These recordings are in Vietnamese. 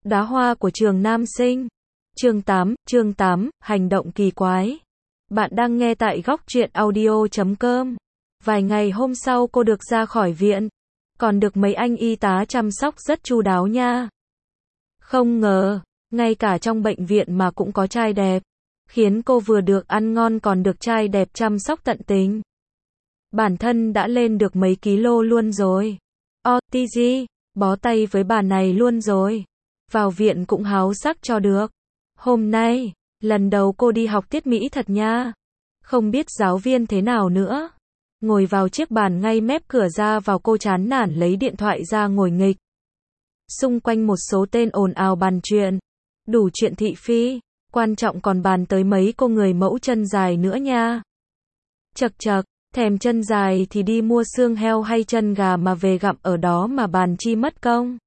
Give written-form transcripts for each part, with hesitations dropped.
Đóa hoa của trường nam sinh. Chương 8, hành động kỳ quái. Bạn đang nghe tại góc truyện audio.com. Vài ngày hôm sau cô được ra khỏi viện, còn được mấy anh y tá chăm sóc rất chu đáo nha. Không ngờ, ngay cả trong bệnh viện mà cũng có trai đẹp, khiến cô vừa được ăn ngon còn được trai đẹp chăm sóc tận tình. Bản thân đã lên được mấy kilo luôn rồi. OTG, bó tay với bà này luôn rồi. Vào viện cũng háo sắc cho được. Hôm nay, lần đầu cô đi học tiết mỹ thật nha. Không biết giáo viên thế nào nữa. Ngồi vào chiếc bàn ngay mép cửa ra vào, cô chán nản lấy điện thoại ra ngồi nghịch. Xung quanh một số tên ồn ào bàn chuyện. Đủ chuyện thị phi. Quan trọng còn bàn tới mấy cô người mẫu chân dài nữa nha. Chật chật, thèm chân dài thì đi mua xương heo hay chân gà mà về gặm ở đó mà bàn chi mất công.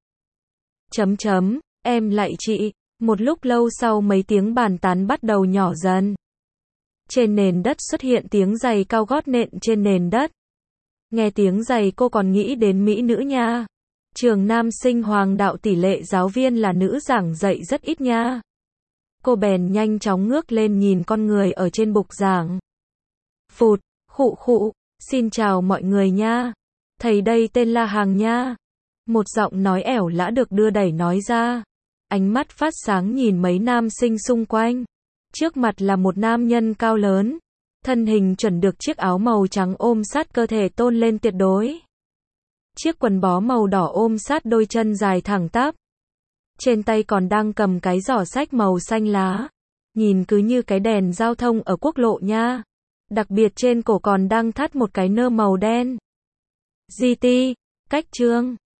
Em lại chị. Một lúc lâu sau mấy tiếng bàn tán bắt đầu nhỏ dần. Trên nền đất xuất hiện tiếng giày cao gót nện trên nền đất. Nghe tiếng giày cô còn nghĩ đến mỹ nữ nha. Trường nam sinh Hoàng Đạo tỷ lệ giáo viên là nữ giảng dạy rất ít nha. Cô bèn nhanh chóng ngước lên nhìn con người ở trên bục giảng. Phụt, khụ, xin chào mọi người nha. Thầy đây tên là Hàng nha. Một giọng nói ẻo lã được đưa đẩy nói ra. Ánh mắt phát sáng nhìn mấy nam sinh xung quanh. Trước mặt là một nam nhân cao lớn. Thân hình chuẩn được chiếc áo màu trắng ôm sát cơ thể tôn lên tuyệt đối. Chiếc quần bó màu đỏ ôm sát đôi chân dài thẳng tắp. Trên tay còn đang cầm cái giỏ sách màu xanh lá. Nhìn cứ như cái đèn giao thông ở quốc lộ nha. Đặc biệt trên cổ còn đang thắt một cái nơ màu đen. GT, cách chương.